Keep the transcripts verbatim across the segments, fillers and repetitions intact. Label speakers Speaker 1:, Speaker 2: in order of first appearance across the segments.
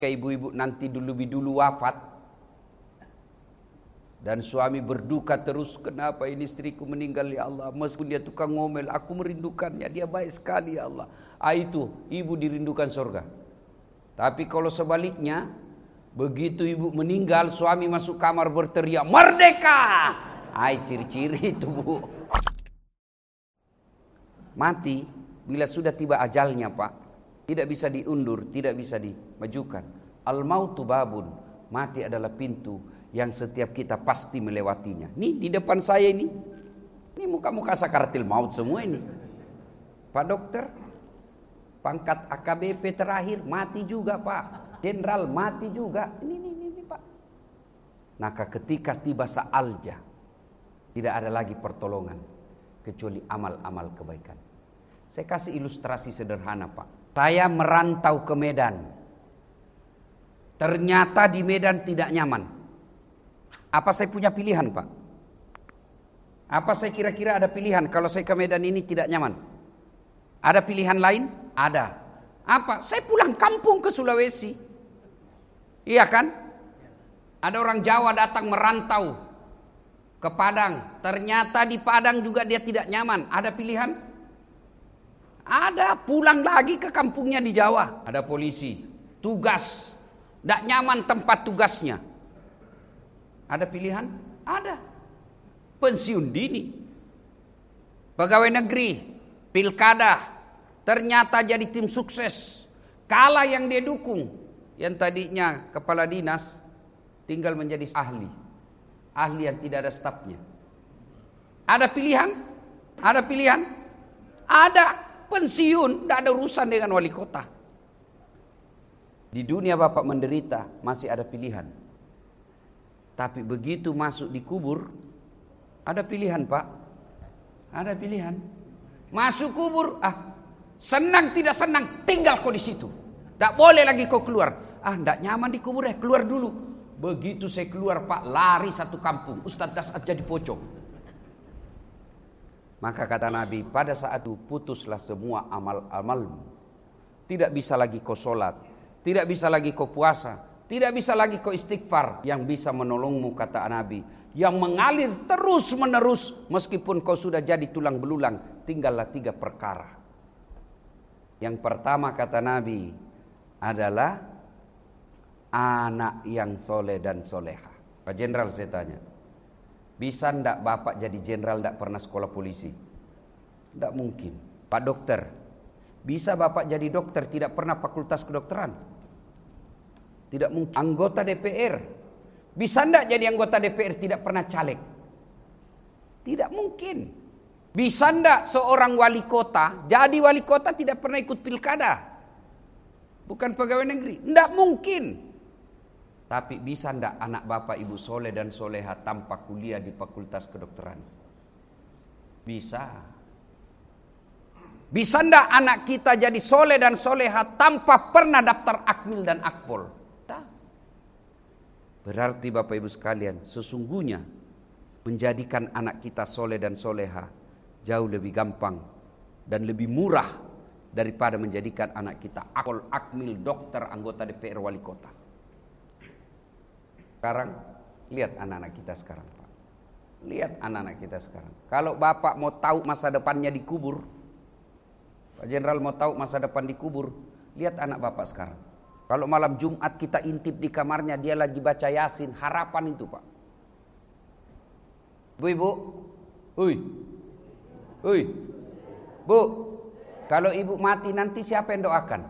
Speaker 1: Ibu-ibu nanti dulu lebih dulu wafat dan suami berduka terus, kenapa ini istriku meninggal ya Allah, meskipun dia tukang ngomel aku merindukannya, dia baik sekali ya Allah. Ah, itu ibu dirindukan surga. Tapi kalau sebaliknya, begitu ibu meninggal suami masuk kamar berteriak merdeka, ai ciri-ciri itu bu. Mati bila sudah tiba ajalnya Pak, tidak bisa diundur, tidak bisa dimajukan. Al-mautu babun, mati adalah pintu yang setiap kita pasti melewatinya. Nih di depan saya ini, ini muka-muka sakaratil maut semua ini. Pak dokter, pangkat A K B P terakhir mati juga Pak. Jenderal mati juga. Ini, ini, ini, ini Pak. Maka ketika tiba sa'alja, tidak ada lagi pertolongan kecuali amal-amal kebaikan. Saya kasih ilustrasi sederhana Pak. Saya merantau ke Medan. Ternyata di Medan tidak nyaman. Apa saya punya pilihan Pak? Apa saya kira-kira ada pilihan kalau saya ke Medan ini tidak nyaman? Ada pilihan lain? Ada. Apa? Saya pulang kampung ke Sulawesi. Iya kan? Ada orang Jawa datang merantau ke Padang. Ternyata di Padang juga dia tidak nyaman. Ada pilihan? Ada, pulang lagi ke kampungnya di Jawa. Ada polisi, tugas, tidak nyaman tempat tugasnya. Ada pilihan? Ada. Pensiun dini. Pegawai negeri, pilkada, ternyata jadi tim sukses. Kalah yang dia dukung. Yang tadinya kepala dinas, tinggal menjadi ahli. Ahli yang tidak ada stafnya. Ada pilihan? Ada pilihan? Ada. Pensiun, tidak ada urusan dengan wali kota. Di dunia Bapak menderita, masih ada pilihan. Tapi begitu masuk di kubur, ada pilihan Pak. Ada pilihan. Masuk kubur, ah senang tidak senang, tinggal kau di situ. Tak boleh lagi kau keluar. Ah, tidak nyaman di kubur ya, keluar dulu. Begitu saya keluar Pak, lari satu kampung. Ustadz Kasat jadi pocong. Maka kata Nabi, pada saat itu putuslah semua amal-amalmu. Tidak bisa lagi kau sholat, tidak bisa lagi kau puasa, tidak bisa lagi kau istighfar. Yang bisa menolongmu kata Nabi, yang mengalir terus menerus meskipun kau sudah jadi tulang belulang, tinggallah tiga perkara. Yang pertama kata Nabi adalah anak yang soleh dan soleha. Pak Jenderal saya tanya, bisa ndak Bapak jadi jenderal ndak pernah sekolah polisi? Ndak mungkin. Pak dokter, bisa Bapak jadi dokter tidak pernah fakultas kedokteran? Tidak mungkin. Anggota D P R, bisa ndak jadi anggota D P R tidak pernah caleg? Tidak mungkin. Bisa ndak seorang wali kota jadi wali kota tidak pernah ikut pilkada? Bukan pegawai negeri? Ndak mungkin. Tapi bisa ndak anak bapak ibu soleh dan soleha tanpa kuliah di fakultas kedokteran? Bisa. Bisa ndak anak kita jadi soleh dan soleha tanpa pernah daftar akmil dan akpol? Bisa. Berarti bapak ibu sekalian, sesungguhnya menjadikan anak kita soleh dan soleha jauh lebih gampang dan lebih murah daripada menjadikan anak kita akpol, akmil, dokter, anggota D P R, wali kota. Sekarang lihat anak-anak kita sekarang Pak. Lihat anak-anak kita sekarang. Kalau Bapak mau tahu masa depannya di kubur, Pak Jenderal mau tahu masa depan di kubur, lihat anak Bapak sekarang. Kalau malam Jumat kita intip di kamarnya, dia lagi baca Yasin, harapan itu Pak. Bu ibu, hui, hui, bu, kalau ibu mati nanti siapa yang doakan?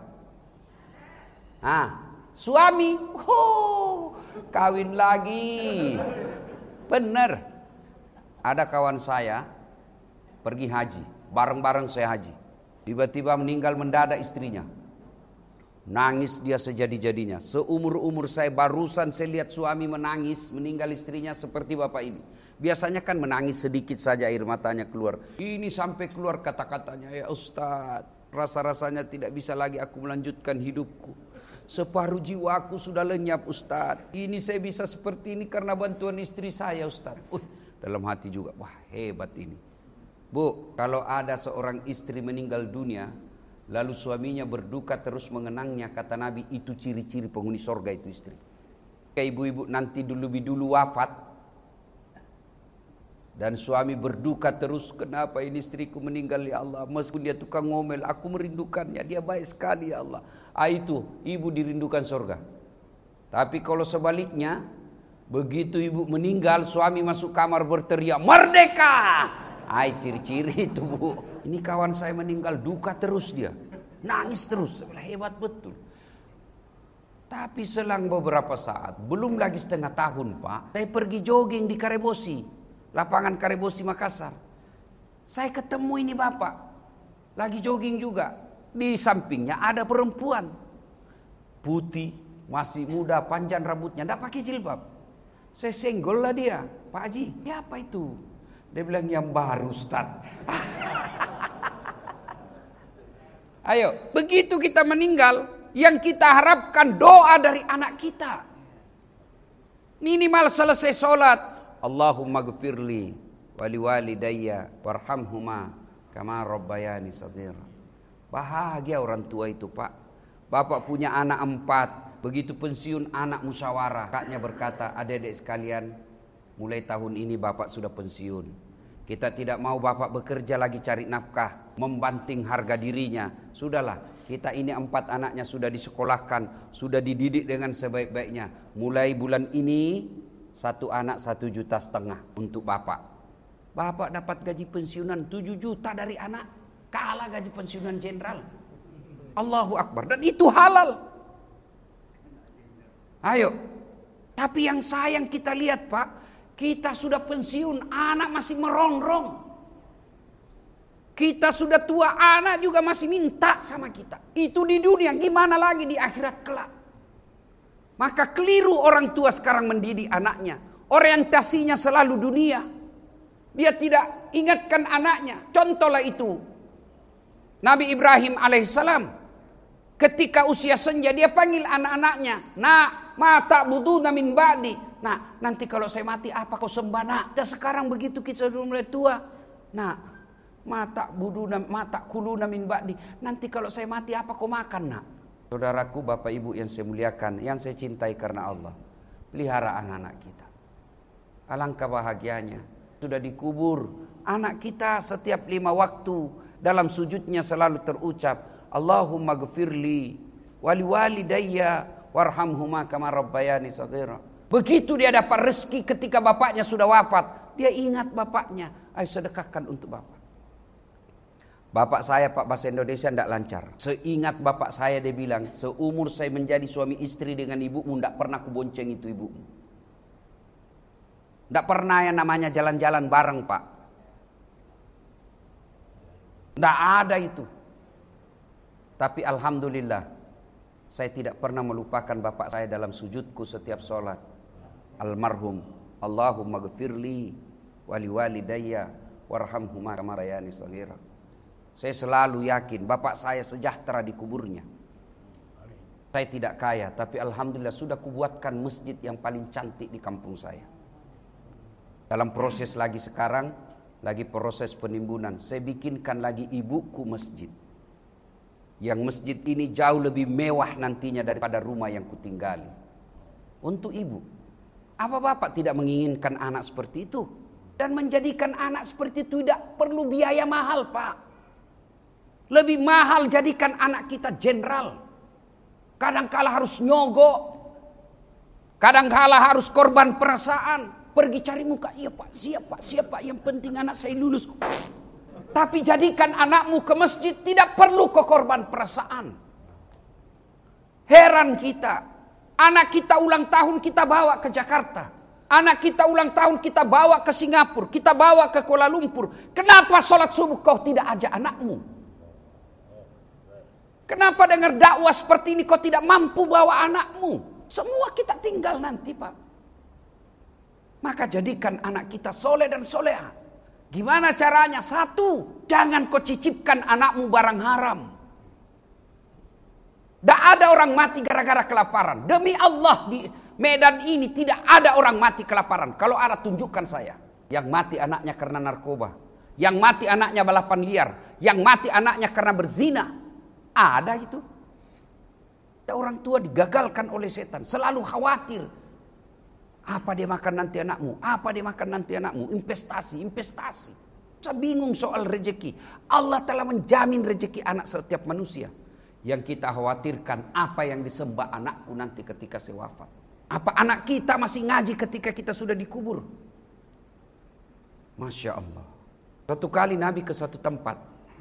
Speaker 1: Ah, suami, oh, kawin lagi. Bener. Ada kawan saya pergi haji, bareng-bareng saya haji. Tiba-tiba meninggal mendadak istrinya. Nangis dia sejadi-jadinya. Seumur-umur saya barusan saya lihat suami menangis, meninggal istrinya seperti bapak ini. Biasanya kan menangis sedikit saja air matanya keluar. Ini sampai keluar kata-katanya, ya Ustaz, rasa-rasanya tidak bisa lagi aku melanjutkan hidupku. Separuh jiwaku sudah lenyap Ustaz. Ini saya bisa seperti ini karena bantuan istri saya Ustaz. Uh, dalam hati juga, wah hebat ini. Bu, kalau ada seorang istri meninggal dunia, Lalu suaminya berduka terus mengenangnya. Kata Nabi, itu ciri-ciri penghuni surga itu istri. Kayak ibu-ibu nanti dulu lebih dulu wafat, dan suami berduka terus, kenapa ini istriku meninggal ya Allah, meskipun dia tukang ngomel, aku merindukannya, dia baik sekali ya Allah. Ah, itu ibu dirindukan surga. Tapi kalau sebaliknya, begitu ibu meninggal, suami masuk kamar berteriak, merdeka. Ah, ciri-ciri itu bu. Ini kawan saya meninggal, duka terus dia, nangis terus. Hebat betul. Tapi selang beberapa saat, belum lagi setengah tahun Pak, saya pergi jogging di Karebosi, lapangan Karebosi Makassar. Saya ketemu ini bapak, lagi jogging juga. Di sampingnya ada perempuan, putih, masih muda, panjang rambutnya, tidak pakai jilbab. Saya senggol lah dia, Pak Haji, siapa itu? Dia bilang, yang baru Ustaz. Ayo, begitu kita meninggal, yang kita harapkan doa dari anak kita. Minimal selesai sholat, Allahumma gfirli wali walidayya warhamhuma kama rabbayani shaghira. Bahagia orang tua itu Pak. Bapak punya anak empat, begitu pensiun anak musyawarah. Kakaknya berkata, adik-adik sekalian, mulai tahun ini bapak sudah pensiun. Kita tidak mau bapak bekerja lagi cari nafkah, membanting harga dirinya. Sudahlah, kita ini empat anaknya sudah disekolahkan, sudah dididik dengan sebaik-baiknya. Mulai bulan ini satu anak satu juta setengah untuk bapak. Bapak dapat gaji pensiunan tujuh juta dari anak, kalah gaji pensiunan jenderal. Allahu Akbar, dan itu halal. Ayo, tapi yang sayang kita lihat Pak, kita sudah pensiun, anak masih merongrong. Kita sudah tua, anak juga masih minta sama kita. Itu di dunia, gimana lagi di akhirat kelak. Maka keliru orang tua sekarang mendidik anaknya. Orientasinya selalu dunia. Dia tidak ingatkan anaknya. Contohlah itu Nabi Ibrahim alaihissalam. Ketika usia senja, dia panggil anak-anaknya. Nak, ma ta'buduna min ba'di. Nah, nanti kalau saya mati apa kau sembah nak? Dan sekarang begitu kita sudah mulai tua. Nah, mata buduna mata kuluna min ba'di. Nanti kalau saya mati apa kau makan nak? Saudaraku, bapak ibu yang saya muliakan, yang saya cintai karena Allah, pelihara anak-anak kita. Alangkah bahagianya sudah dikubur anak kita, setiap lima waktu dalam sujudnya selalu terucap, Allahumma gfirli wali walidayya warhamhuma kama rabbayani shaghira. Begitu dia dapat rezeki ketika bapaknya sudah wafat, dia ingat bapaknya, ayo sedekahkan untuk bapak. Bapak saya Pak bahasa Indonesia tidak lancar. Seingat bapak saya dia bilang, seumur saya menjadi suami istri dengan ibumu, tidak pernah kubonceng itu ibumu. Tidak pernah yang namanya jalan-jalan bareng Pak. Tidak ada itu. Tapi alhamdulillah, saya tidak pernah melupakan bapak saya dalam sujudku setiap sholat. Almarhum, Allahumma gfirli wali walidayya warhamhuma kama rabbayani shaghira. Saya selalu yakin bapak saya sejahtera di kuburnya. Saya tidak kaya, tapi alhamdulillah sudah kubuatkan masjid yang paling cantik di kampung saya. Dalam proses lagi sekarang, lagi proses penimbunan, saya bikinkan lagi ibuku masjid. Yang masjid ini jauh lebih mewah nantinya daripada rumah yang kutinggali. Untuk ibu. Apa bapak tidak menginginkan anak seperti itu? Dan menjadikan anak seperti itu tidak perlu biaya mahal Pak. Lebih mahal jadikan anak kita jenderal. Kadangkala harus nyogok. Kadangkala harus korban perasaan. Pergi cari muka, iya Pak, siapa, siapa, yang penting anak saya lulus. Tapi jadikan anakmu ke masjid, tidak perlu ke korban perasaan. Heran kita. Anak kita ulang tahun kita bawa ke Jakarta. Anak kita ulang tahun kita bawa ke Singapura. Kita bawa ke Kuala Lumpur. Kenapa sholat subuh kau tidak ajak anakmu? Kenapa dengar dakwah seperti ini kau tidak mampu bawa anakmu? Semua kita tinggal nanti Pak. Maka jadikan anak kita soleh dan soleha. Gimana caranya? Satu, jangan kau cicipkan anakmu barang haram. Tak ada orang mati gara-gara kelaparan. Demi Allah di Medan ini tidak ada orang mati kelaparan. Kalau ada tunjukkan saya. Yang mati anaknya karena narkoba. Yang mati anaknya balapan liar. Yang mati anaknya karena berzina. Ada itu. Orang tua digagalkan oleh setan, selalu khawatir. Apa dia makan nanti anakmu? Apa dia makan nanti anakmu? Investasi, investasi. Saya bingung soal rezeki. Allah telah menjamin rezeki anak setiap manusia. Yang kita khawatirkan apa yang disembah anakku nanti ketika saya wafat. Apa anak kita masih ngaji ketika kita sudah dikubur? Masya Allah. Suatu kali Nabi ke suatu tempat,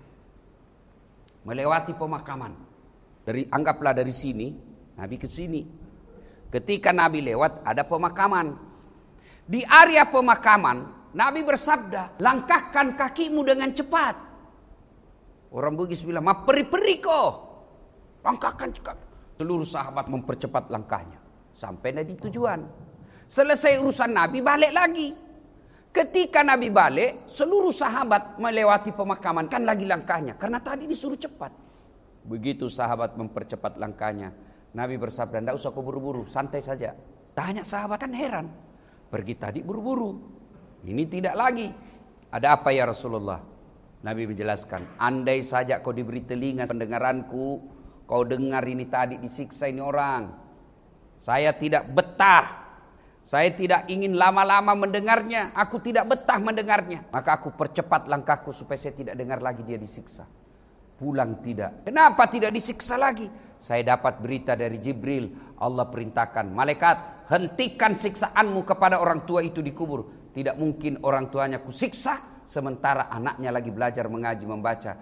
Speaker 1: melewati pemakaman. Dari anggaplah dari sini, Nabi ke sini. Ketika Nabi lewat ada pemakaman. Di area pemakaman, Nabi bersabda, langkahkan kakimu dengan cepat. Orang Bugis bilang, ma peri-periko. Langkahkan cepat. Seluruh sahabat mempercepat langkahnya. Sampai di tujuan. Selesai urusan Nabi, balik lagi. Ketika Nabi balik, seluruh sahabat melewati pemakaman. Kan lagi langkahnya. Karena tadi disuruh cepat. Begitu sahabat mempercepat langkahnya, Nabi bersabda, tidak usah kau buru-buru, santai saja. Tanya sahabat kan heran. Pergi tadi buru-buru, ini tidak lagi. Ada apa ya Rasulullah? Nabi menjelaskan, andai saja kau diberi telinga pendengaranku, kau dengar ini tadi disiksa ini orang. Saya tidak betah. Saya tidak ingin lama-lama mendengarnya. Aku tidak betah mendengarnya. Maka aku percepat langkahku supaya saya tidak dengar lagi dia disiksa. Pulang tidak. Kenapa tidak disiksa lagi? Saya dapat berita dari Jibril. Allah perintahkan, malaikat, hentikan siksaanmu kepada orang tua itu di kubur. Tidak mungkin orang tuanya kusiksa sementara anaknya lagi belajar mengaji membaca.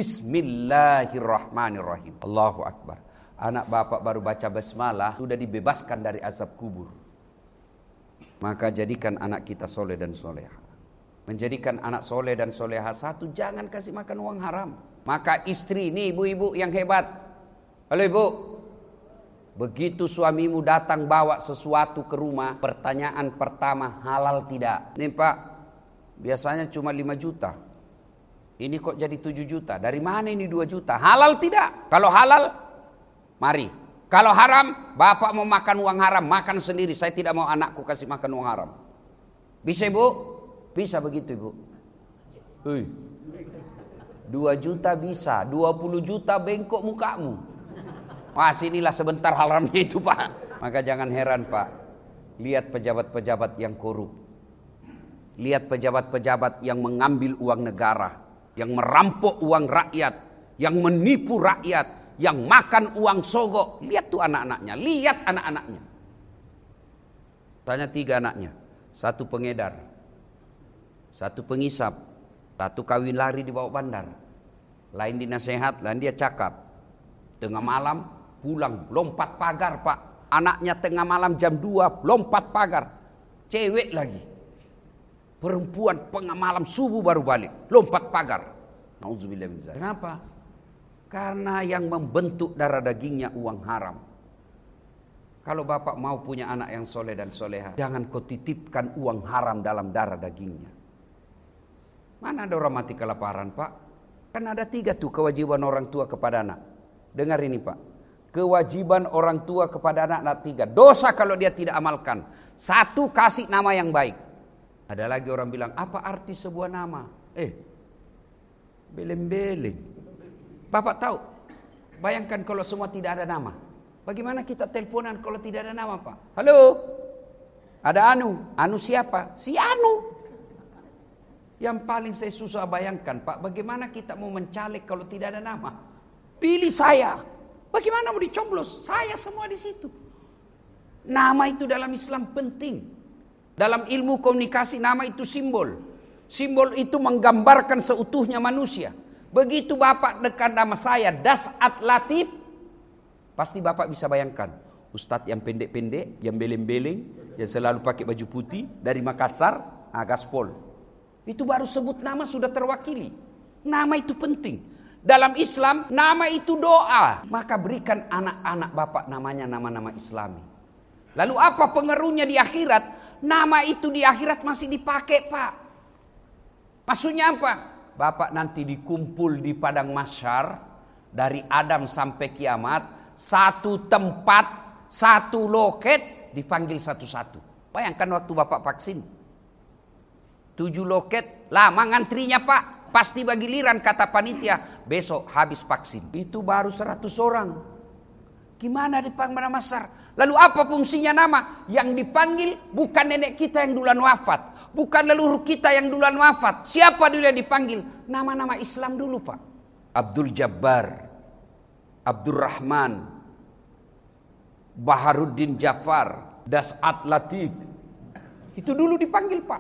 Speaker 1: Bismillahirrahmanirrahim. Allahu Akbar. Anak bapak baru baca basmalah sudah dibebaskan dari azab kubur. Maka jadikan anak kita soleh dan soleha. Menjadikan anak soleh dan soleha, satu, jangan kasih makan uang haram. Maka istri, nih ibu-ibu yang hebat. Halo ibu, begitu suamimu datang bawa sesuatu ke rumah, pertanyaan pertama, halal tidak? Nih pak, biasanya cuma lima juta. Ini kok jadi tujuh juta? Dari mana ini dua juta? Halal tidak? Kalau halal, mari. Kalau haram, bapak mau makan uang haram, makan sendiri. Saya tidak mau anakku kasih makan uang haram. Bisa ibu? Bisa begitu ibu. Hei. Dua juta bisa, dua puluh juta bengkok mukamu. Wah sinilah sebentar haramnya itu pak. Maka jangan heran pak. Lihat pejabat-pejabat yang korup. Lihat pejabat-pejabat yang mengambil uang negara. Yang merampok uang rakyat. Yang menipu rakyat. Yang makan uang sogok. Lihat tuh anak-anaknya. Lihat anak-anaknya. Tanya tiga anaknya. Satu pengedar. Satu pengisap. Satu kawin lari di bawah bandar. Lain dinasehat, lain dia cakap. Tengah malam pulang lompat pagar pak. Anaknya tengah malam jam dua lompat pagar. Cewek lagi. Perempuan tengah malam subuh baru balik. Lompat pagar. Nauzubillah min dzalik. Kenapa? Karena yang membentuk darah dagingnya uang haram. Kalau bapak mau punya anak yang soleh dan soleha, jangan kau titipkan uang haram dalam darah dagingnya. Mana ada orang mati kelaparan pak? Kan ada tiga tuh kewajiban orang tua kepada anak. Dengar ini pak. Kewajiban orang tua kepada anak, anak tiga. Dosa kalau dia tidak amalkan. Satu, kasih nama yang baik. Ada lagi orang bilang, apa arti sebuah nama? Eh, beleng-beleng. Bapak tahu? Bayangkan kalau semua tidak ada nama. Bagaimana kita teleponan kalau tidak ada nama pak? Halo? Ada Anu. Anu siapa? Si Anu. Yang paling saya susah bayangkan pak, bagaimana kita mau mencalek kalau tidak ada nama? Pilih saya. Bagaimana mau dicoblos? Saya semua di situ. Nama itu dalam Islam penting. Dalam ilmu komunikasi nama itu simbol. Simbol itu menggambarkan seutuhnya manusia. Begitu bapak dekat nama saya, Dasat Latif, pasti bapak bisa bayangkan. Ustadz yang pendek-pendek, yang beleng-beleng, yang selalu pakai baju putih, dari Makassar, ah, Gaspol. Itu baru sebut nama sudah terwakili. Nama itu penting. Dalam Islam, nama itu doa. Maka berikan anak-anak bapak namanya nama-nama Islami. Lalu apa pengaruhnya di akhirat? Nama itu di akhirat masih dipakai pak. Maksudnya apa? Bapak nanti dikumpul di padang mahsyar. Dari Adam sampai kiamat. Satu tempat, satu loket, dipanggil satu-satu. Bayangkan waktu bapak vaksin. Tujuh loket, lama ngantrinya pak. Pasti bagi liran kata panitia. besok habis vaksin. Itu baru seratus orang. Gimana dipanggil nama besar? Lalu apa fungsinya nama? Yang dipanggil bukan nenek kita yang duluan wafat, bukan leluhur kita yang duluan wafat. Siapa dulu yang dipanggil? Nama-nama Islam dulu, Pak. Abdul Jabbar, Abdurrahman, Baharuddin Jafar, Das'at Latif. Itu dulu dipanggil, Pak.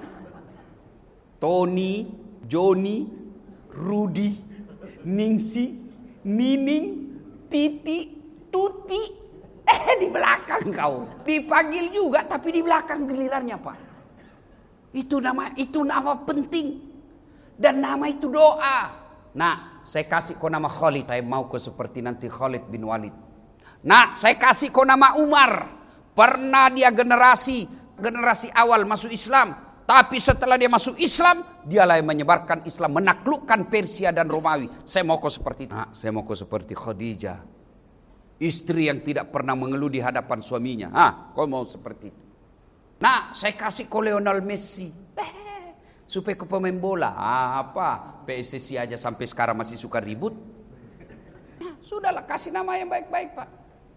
Speaker 1: Tony, Joni, Rudi, Ningsi, Nining, Titi, Tuti. Eh di belakang kau. Dipanggil juga tapi di belakang gilirannya, Pak. Itu nama itu nama penting. Dan nama itu doa. Nah, saya kasih kau nama Khalid. Saya mau kau seperti nanti Khalid bin Walid. Nah, saya kasih kau nama Umar. Pernah dia generasi generasi awal masuk Islam. Tapi setelah dia masuk Islam, dialah yang menyebarkan Islam, menaklukkan Persia dan Romawi. Saya mau kau seperti itu. Nah, saya mau kau seperti Khadijah. Istri yang tidak pernah mengeluh di hadapan suaminya. Ah, kau mau seperti itu. Nah, saya kasih kau Lionel Messi. Eh, supaya kau pemain bola. Ah, apa? P S S I aja sampai sekarang masih suka ribut. Nah, sudahlah, kasih nama yang baik-baik, Pak.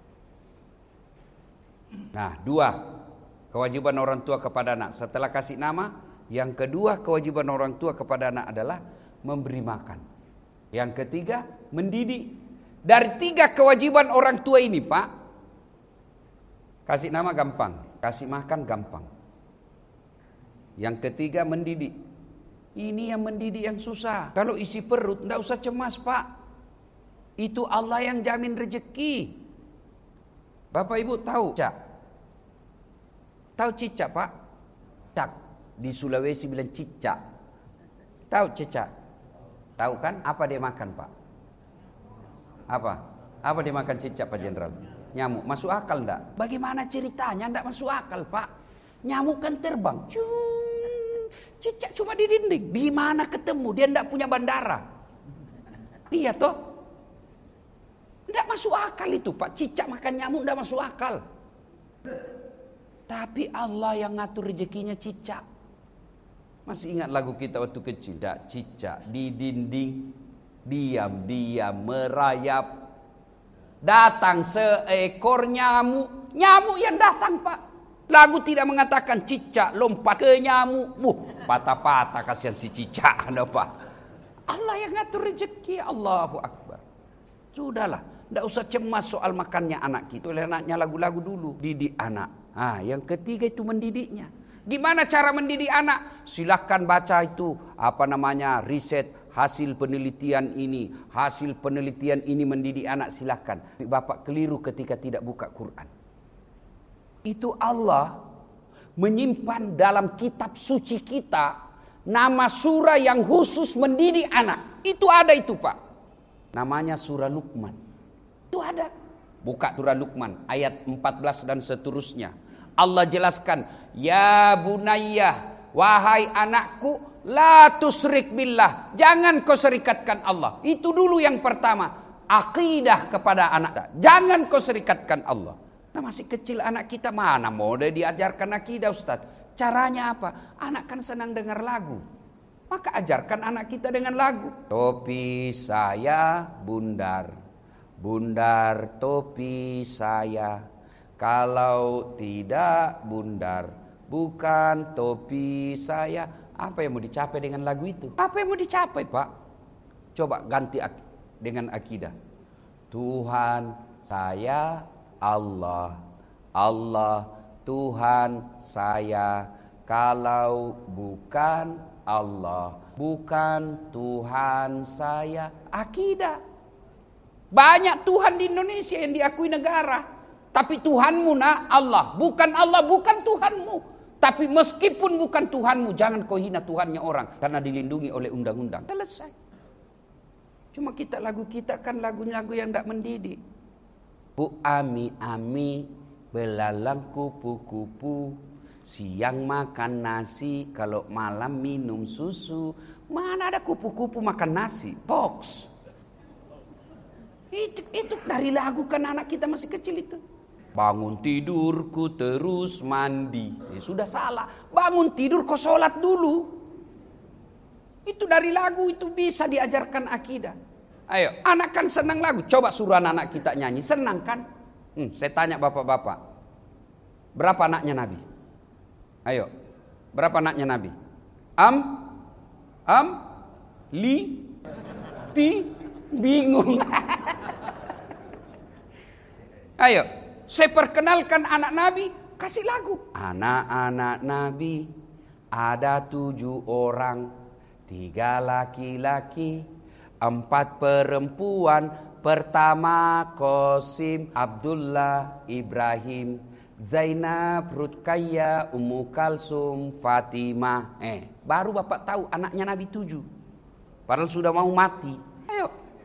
Speaker 1: Nah, dua. Kewajiban orang tua kepada anak. Setelah kasih nama, yang kedua kewajiban orang tua kepada anak adalah memberi makan. Yang ketiga, mendidik. Dari tiga kewajiban orang tua ini, Pak, kasih nama gampang, kasih makan gampang. Yang ketiga, mendidik. Ini yang mendidik yang susah. Kalau isi perut, tidak usah cemas, Pak. Itu Allah yang jamin rezeki. Bapak Ibu tahu cicak? Tahu cicak, Pak? Cicak. Di Sulawesi bilang cicak. Tahu cicak? Tahu kan apa dia makan, Pak? Apa? Apa dimakan cicak, Pak Jenderal? Nyamuk. Masuk akal enggak? Bagaimana ceritanya enggak masuk akal, Pak? Nyamuk kan terbang. Cung. Cicak cuma di dinding. Di mana ketemu? Dia enggak punya bandara. Iya toh? Enggak masuk akal itu, Pak. Cicak makan nyamuk enggak masuk akal. Tapi Allah yang ngatur rezekinya cicak. Masih ingat lagu kita waktu kecil? Cicak, cicak di dinding. Diam-diam merayap. Datang seekor nyamuk. Nyamuk yang datang, Pak. Lagu tidak mengatakan cicak lompat ke nyamuk. Wuh, patah-patah kasihan si cicak, Pak. Allah yang ngatur rezeki. Allahu Akbar. Sudahlah, tidak usah cemas soal makannya anak kita. Oleh anaknya lagu-lagu dulu. Didik anak. Ah, yang ketiga itu mendidiknya. Gimana cara mendidik anak? Silahkan baca itu apa namanya riset. Hasil penelitian ini, hasil penelitian ini mendidik anak, silahkan. Bapak keliru ketika tidak buka Quran. Itu Allah menyimpan dalam kitab suci kita nama surah yang khusus mendidik anak. Itu ada itu, Pak. Namanya surah Luqman. Itu ada. Buka surah Luqman ayat empat belas dan seterusnya. Allah jelaskan, ya bunayyah, wahai anakku, la tusrik billah, jangan kau serikatkan Allah. Itu dulu yang pertama, akidah kepada anak. Jangan kau serikatkan Allah. Nah, masih kecil anak kita, mana mau dia diajarkan akidah, Ustaz? Caranya apa? Anak kan senang dengar lagu. Maka ajarkan anak kita dengan lagu. Topi saya bundar, bundar topi saya. Kalau tidak bundar, bukan topi saya. Apa yang mau dicapai dengan lagu itu? Apa yang mau dicapai, Pak? Coba ganti ak- dengan akidah. Tuhan saya Allah. Allah Tuhan saya. Kalau bukan Allah, bukan Tuhan saya. Akidah. Banyak Tuhan di Indonesia yang diakui negara. Tapi Tuhanmu nak Allah. Bukan Allah, bukan Tuhanmu. Tapi meskipun bukan Tuhanmu, jangan kau hina Tuhannya orang. Karena dilindungi oleh undang-undang. Selesai. Cuma kita lagu kita kan lagu-lagu yang tidak mendidik. Bu ami-ami, belalang kupu-kupu. Siang makan nasi, kalau malam minum susu. Mana ada kupu-kupu makan nasi? Box. Itu, itu dari lagu kan anak kita masih kecil itu. Bangun tidurku terus mandi. Ya, sudah salah. Bangun tidur kau sholat dulu. Itu dari lagu itu bisa diajarkan akidah. Ayo, anak kan senang lagu. Coba suruh anak-anak kita nyanyi, senang kan? Hmm, saya tanya bapak-bapak, berapa anaknya Nabi? Ayo, berapa anaknya Nabi? Am, am, li, ti, bingung. Ayo, saya perkenalkan anak Nabi, kasih lagu. Anak-anak Nabi ada tujuh orang, tiga laki-laki, empat perempuan. Pertama Qasim, Abdullah, Ibrahim, Zainab, Ruqayyah, Ummu Kalsum, Fatimah. Eh, baru bapak tahu anaknya Nabi tujuh. Padahal sudah mau mati. Ayo,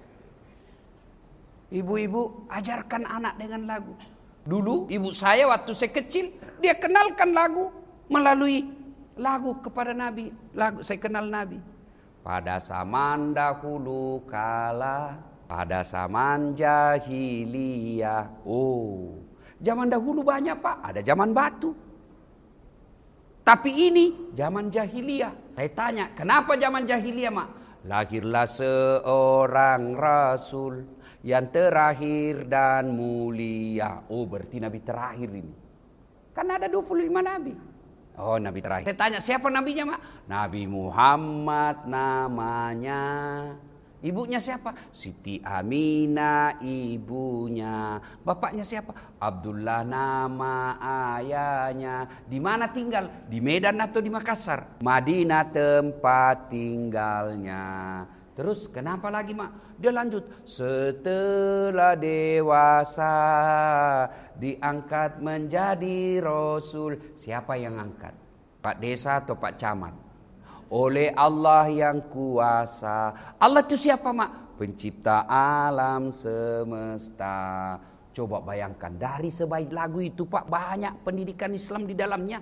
Speaker 1: ibu-ibu ajarkan anak dengan lagu. Dulu ibu saya waktu saya kecil, dia kenalkan lagu melalui lagu kepada Nabi. Lagu saya kenal Nabi. Pada zaman dahulu kala, pada zaman jahiliyah. Oh, zaman dahulu banyak Pak, ada zaman batu. Tapi ini zaman jahiliyah. Saya tanya, kenapa zaman jahiliyah Mak? Lahirlah seorang Rasul yang terakhir dan mulia. Oh, berarti Nabi terakhir ini. Kan ada dua puluh lima Nabi. Oh, Nabi terakhir. Saya tanya, siapa nabinya Mak? Nabi Muhammad namanya. Ibunya siapa? Siti Aminah ibunya. Bapaknya siapa? Abdullah nama ayahnya. Di mana tinggal? Di Medan atau di Makassar? Madinah tempat tinggalnya. Terus kenapa lagi Mak? Dia lanjut. Setelah dewasa diangkat menjadi Rasul. Siapa yang angkat? Pak Desa atau Pak Camat? Oleh Allah yang kuasa. Allah itu siapa Mak? Pencipta alam semesta. Coba bayangkan, dari sebaik lagu itu Pak, banyak pendidikan Islam di dalamnya.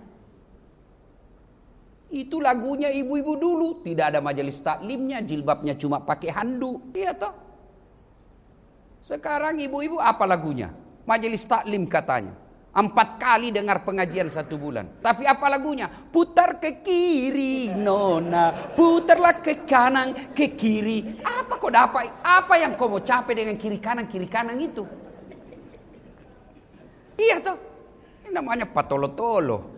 Speaker 1: Itu lagunya ibu-ibu dulu, tidak ada majelis taklimnya, jilbabnya cuma pakai handuk. Iya toh? Sekarang ibu-ibu apa lagunya? Majelis taklim katanya. Empat kali dengar pengajian satu bulan. Tapi apa lagunya? Putar ke kiri nona, putarlah ke kanan, ke kiri. Apa kau dapat? Apa yang kau mau capai dengan kiri kanan, kiri kanan itu? Iya toh? Ini namanya patolo-tolo.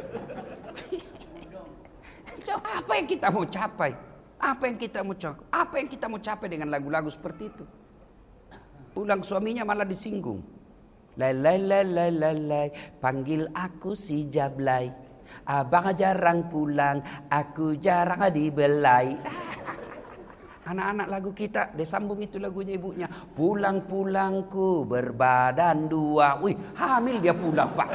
Speaker 1: Apa yang kita mau capai? Apa yang kita mau capai? Apa yang kita mau capai dengan lagu-lagu seperti itu? Pulang suaminya malah disinggung. Lai lai lai lai lai lai, panggil aku si Jablay. Abang jarang pulang, aku jarang dibelai. Anak-anak lagu kita, dia sambung itu lagunya ibunya. Pulang-pulangku berbadan dua. Wih, hamil dia pulang Pak.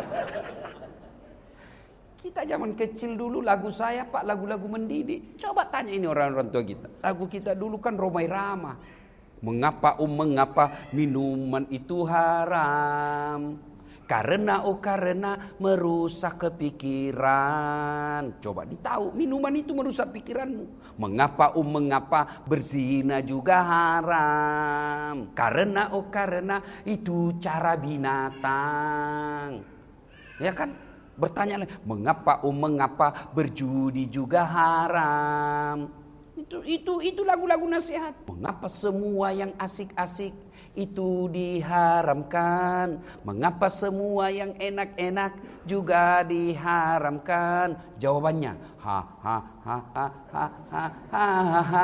Speaker 1: Kita zaman kecil dulu lagu saya Pak, lagu-lagu mendidik. Coba tanya ini orang-orang tua kita. Lagu kita dulu kan Romai Rama. Mengapa um mengapa minuman itu haram? Karena oh karena merusak kepikiran. Coba ditahu, minuman itu merusak pikiranmu. Mengapa um mengapa berzina juga haram? Karena oh karena itu cara binatang. Ya kan? Bertanya lagi, mengapa um mengapa berjudi juga haram? Itu itu itu lagu-lagu nasihat. Mengapa semua yang asik-asik itu diharamkan? Mengapa semua yang enak-enak juga diharamkan? Jawabannya, ha ha ha ha ha ha ha ha.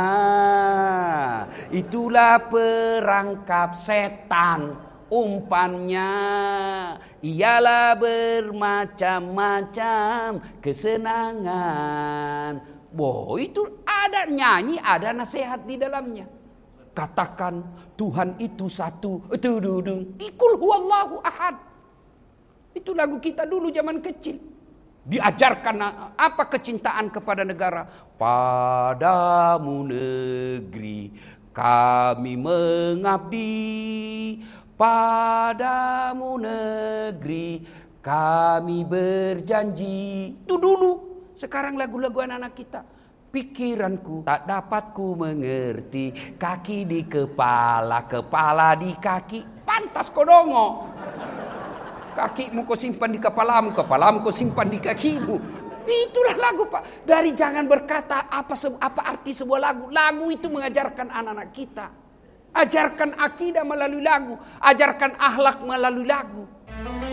Speaker 1: Itulah perangkap setan. Umpannya ialah bermacam-macam kesenangan. Boh, itu ada nyanyi, ada nasihat di dalamnya. Katakan Tuhan itu satu. Ikul huwallahu ahad. Itu lagu kita dulu zaman kecil. Diajarkan apa kecintaan kepada negara. Padamu negeri kami mengabdi. Padamu negeri kami berjanji. Itu dulu. Sekarang lagu-lagu anak-anak kita. Pikiranku tak dapat ku mengerti. Kaki di kepala, kepala di kaki. Pantas kau dongok. Kakimu kau simpan di kepalamu, kepalamu kau simpan di kakimu. Itulah lagu Pak. Dari jangan berkata apa apa arti sebuah lagu. Lagu itu mengajarkan anak-anak kita. Ajarkan akidah melalui lagu, ajarkan akhlak melalui lagu.